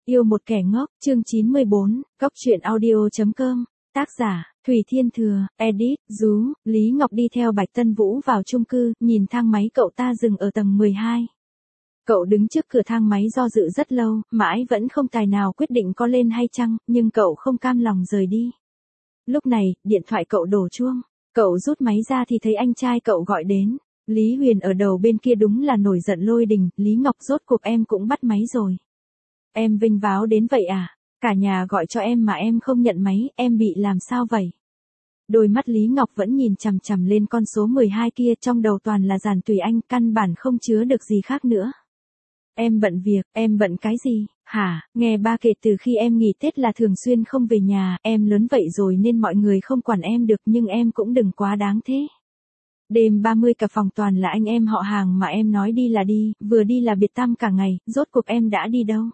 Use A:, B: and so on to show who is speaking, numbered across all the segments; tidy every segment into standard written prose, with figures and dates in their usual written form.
A: Yêu một kẻ ngốc, chương 94, goctruyện audio.com, tác giả, Thủy Thiên Thừa, edit, Dú, Lý Ngọc đi theo Bạch Tân Vũ vào chung cư, nhìn thang máy cậu ta dừng ở tầng 12. Cậu đứng trước cửa thang máy do dự rất lâu, mãi vẫn không tài nào quyết định có lên hay chăng, nhưng cậu không cam lòng rời đi. Lúc này, điện thoại cậu đổ chuông, cậu rút máy ra thì thấy anh trai cậu gọi đến. Lý Huyền ở đầu bên kia đúng là nổi giận lôi đình, Lý Ngọc rốt cuộc em cũng bắt máy rồi. Em vinh váo đến vậy à? Cả nhà gọi cho em mà em không nhận máy, em bị làm sao vậy? Đôi mắt Lý Ngọc vẫn nhìn chằm chằm lên con số 12 kia, trong đầu toàn là Giản Tùy Anh, căn bản không chứa được gì khác nữa. Em bận việc, em bận cái gì, hả? Nghe ba kể từ khi em nghỉ Tết là thường xuyên không về nhà, em lớn vậy rồi nên mọi người không quản em được, nhưng em cũng đừng quá đáng thế. Đêm 30 cả phòng toàn là anh em họ hàng mà em nói đi là đi, vừa đi là biệt tăm cả ngày, rốt cuộc em đã đi đâu?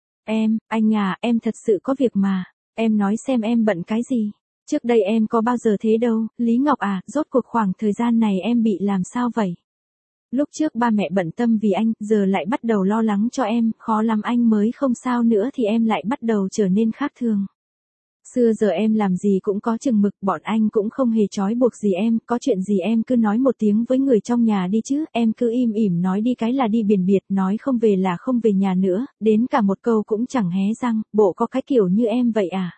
A: Anh à, em thật sự có việc mà, em nói xem em bận cái gì? Trước đây em có bao giờ thế đâu, Lý Ngọc à, rốt cuộc khoảng thời gian này em bị làm sao vậy? Lúc trước ba mẹ bận tâm vì anh, giờ lại bắt đầu lo lắng cho em, khó lắm anh mới không sao nữa thì em lại bắt đầu trở nên khác thường. Xưa giờ em làm gì cũng có chừng mực, bọn anh cũng không hề trói buộc gì em, có chuyện gì em cứ nói một tiếng với người trong nhà đi chứ, em cứ im ỉm nói đi cái là đi biển biệt, nói không về là không về nhà nữa, đến cả một câu cũng chẳng hé răng, bộ có cái kiểu như em vậy à?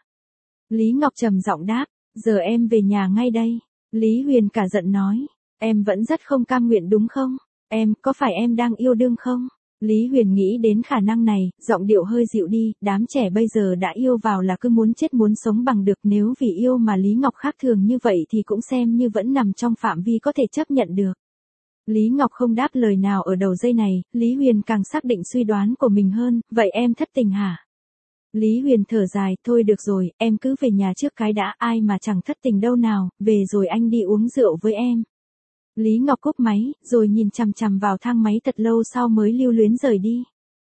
A: Lý Ngọc trầm giọng đáp, giờ em về nhà ngay đây. Lý Huyền cả giận nói, em vẫn rất không cam nguyện đúng không? Có phải em đang yêu đương không? Lý Huyền nghĩ đến khả năng này, giọng điệu hơi dịu đi, đám trẻ bây giờ đã yêu vào là cứ muốn chết muốn sống bằng được, nếu vì yêu mà Lý Ngọc khác thường như vậy thì cũng xem như vẫn nằm trong phạm vi có thể chấp nhận được. Lý Ngọc không đáp lời nào ở đầu dây này, Lý Huyền càng xác định suy đoán của mình hơn, vậy em thất tình hả? Lý Huyền thở dài, thôi được rồi, em cứ về nhà trước cái đã, ai mà chẳng thất tình đâu nào, về rồi anh đi uống rượu với em. Lý Ngọc cúp máy, rồi nhìn chằm chằm vào thang máy thật lâu sau mới lưu luyến rời đi.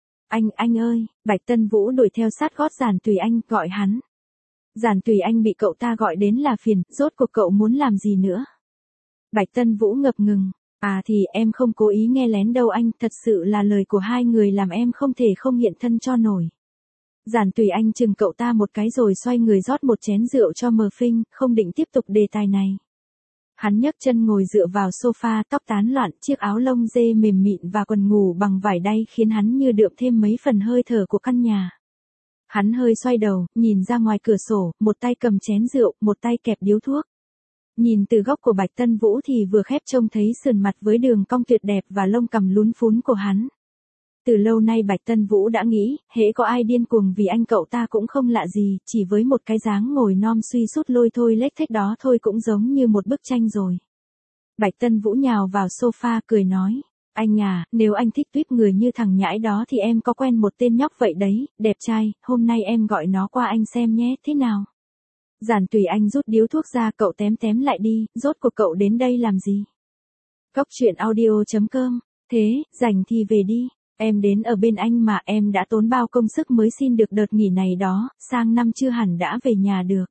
A: Anh ơi, Bạch Tân Vũ đuổi theo sát gót Giản Tùy Anh, gọi hắn. Giản Tùy Anh bị cậu ta gọi đến là phiền, rốt cuộc cậu muốn làm gì nữa? Bạch Tân Vũ ngập ngừng, à thì em không cố ý nghe lén đâu anh, thật sự là lời của hai người làm em không thể không hiện thân cho nổi. Giản Tùy Anh chừng cậu ta một cái rồi xoay người rót một chén rượu cho Mờ Phinh, không định tiếp tục đề tài này. Hắn nhấc chân ngồi dựa vào sofa, tóc tán loạn, chiếc áo lông dê mềm mịn và quần ngủ bằng vải đay khiến hắn như đượm thêm mấy phần hơi thở của căn nhà. Hắn hơi xoay đầu, nhìn ra ngoài cửa sổ, một tay cầm chén rượu, một tay kẹp điếu thuốc. Nhìn từ góc của Bạch Tân Vũ thì vừa khép trông thấy sườn mặt với đường cong tuyệt đẹp và lông cằm lún phún của hắn. Từ lâu nay Bạch Tân Vũ đã nghĩ, hễ có ai điên cuồng vì anh cậu ta cũng không lạ gì, chỉ với một cái dáng ngồi nom suy sút lôi thôi lếch thếch đó thôi cũng giống như một bức tranh rồi. Bạch Tân Vũ nhào vào sofa cười nói, anh à, nếu anh thích tuýp người như thằng nhãi đó thì em có quen một tên nhóc vậy đấy, đẹp trai, hôm nay em gọi nó qua anh xem nhé, thế nào? Giản Tùy Anh rút điếu thuốc ra, cậu tém lại đi, rốt cuộc cậu đến đây làm gì? Goctruyện audio.com, thế, rảnh thì về đi. Em đến ở bên anh mà, em đã tốn bao công sức mới xin được đợt nghỉ này đó, sang năm chưa hẳn đã về nhà được.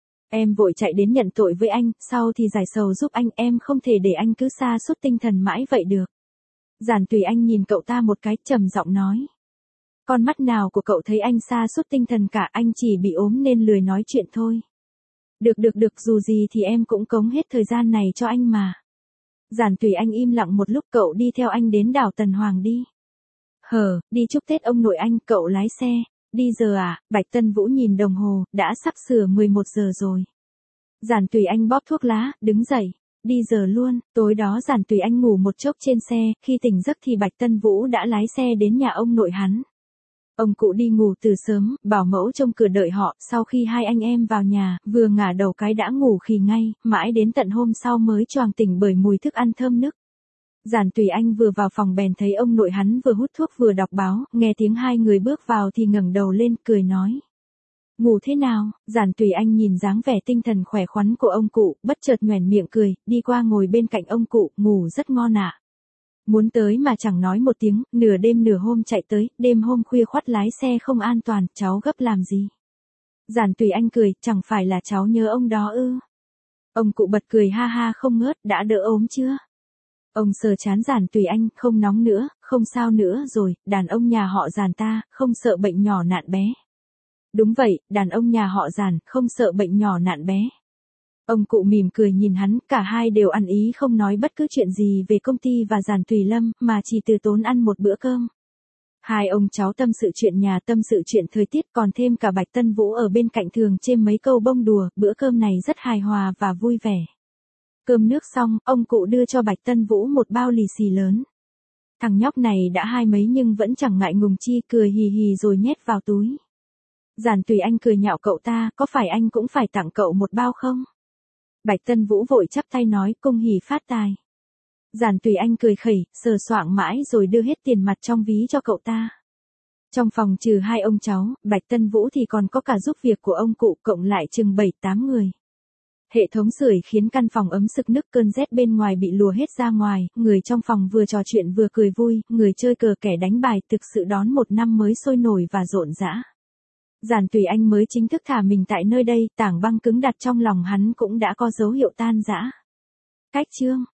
A: Em vội chạy đến nhận tội với anh, sau thì giải sầu giúp anh, em không thể để anh cứ sa sút tinh thần mãi vậy được. Giản Tùy Anh nhìn cậu ta một cái, trầm giọng nói. Con mắt nào của cậu thấy anh sa sút tinh thần cả, anh chỉ bị ốm nên lười nói chuyện thôi. Được, dù gì thì em cũng cống hết thời gian này cho anh mà. Giản Tùy Anh im lặng một lúc, cậu đi theo anh đến đảo Tần Hoàng đi. Đi chúc Tết ông nội anh, cậu lái xe. Đi giờ à? Bạch Tân Vũ nhìn đồng hồ, đã sắp sửa 11 giờ rồi. Giản Tùy Anh bóp thuốc lá, đứng dậy. Đi giờ luôn, tối đó Giản Tùy Anh ngủ một chốc trên xe, khi tỉnh giấc thì Bạch Tân Vũ đã lái xe đến nhà ông nội hắn. Ông cụ đi ngủ từ sớm, bảo mẫu trông cửa đợi họ, sau khi hai anh em vào nhà, vừa ngả đầu cái đã ngủ khì ngay, mãi đến tận hôm sau mới choàng tỉnh bởi mùi thức ăn thơm nức. Giản Tùy Anh vừa vào phòng bèn thấy ông nội hắn vừa hút thuốc vừa đọc báo, nghe tiếng hai người bước vào thì ngẩng đầu lên, cười nói. Ngủ thế nào? Giản Tùy Anh nhìn dáng vẻ tinh thần khỏe khoắn của ông cụ, bất chợt nhoẻn miệng cười, đi qua ngồi bên cạnh ông cụ, ngủ rất ngon ạ. Muốn tới mà chẳng nói một tiếng, nửa đêm nửa hôm chạy tới, đêm hôm khuya khoắt lái xe không an toàn, cháu gấp làm gì? Giản Tùy Anh cười, chẳng phải là cháu nhớ ông đó ư? Ông cụ bật cười ha ha không ngớt, đã đỡ ốm chưa? Ông sờ chán Giản Tùy Anh, không nóng nữa, không sao nữa rồi, đàn ông nhà họ Giản ta, không sợ bệnh nhỏ nạn bé. Đúng vậy, đàn ông nhà họ Giản, không sợ bệnh nhỏ nạn bé. Ông cụ mỉm cười nhìn hắn, cả hai đều ăn ý không nói bất cứ chuyện gì về công ty và Giản Tùy Lâm, mà chỉ từ tốn ăn một bữa cơm. Hai ông cháu tâm sự chuyện nhà, tâm sự chuyện thời tiết, còn thêm cả Bạch Tân Vũ ở bên cạnh thường chêm mấy câu bông đùa, bữa cơm này rất hài hòa và vui vẻ. Cơm nước xong, ông cụ đưa cho Bạch Tân Vũ một bao lì xì lớn. Thằng nhóc này đã 20 nhưng vẫn chẳng ngại ngùng chi, cười hì hì rồi nhét vào túi. Giản Tùy Anh cười nhạo cậu ta, có phải anh cũng phải tặng cậu một bao không? Bạch Tân Vũ vội chắp tay nói, cung hỉ phát tài. Giản Tùy Anh cười khẩy, sờ soạng mãi rồi đưa hết tiền mặt trong ví cho cậu ta. Trong phòng trừ hai ông cháu, Bạch Tân Vũ thì còn có cả giúp việc của ông cụ, cộng lại chừng 7-8 người. Hệ thống sưởi khiến căn phòng ấm sực nức, cơn rét bên ngoài bị lùa hết ra ngoài, người trong phòng vừa trò chuyện vừa cười vui, người chơi cờ kẻ đánh bài, thực sự đón một năm mới sôi nổi và rộn rã. Giản Tùy Anh mới chính thức thả mình tại nơi đây, tảng băng cứng đặt trong lòng hắn cũng đã có dấu hiệu tan rã. Cách chương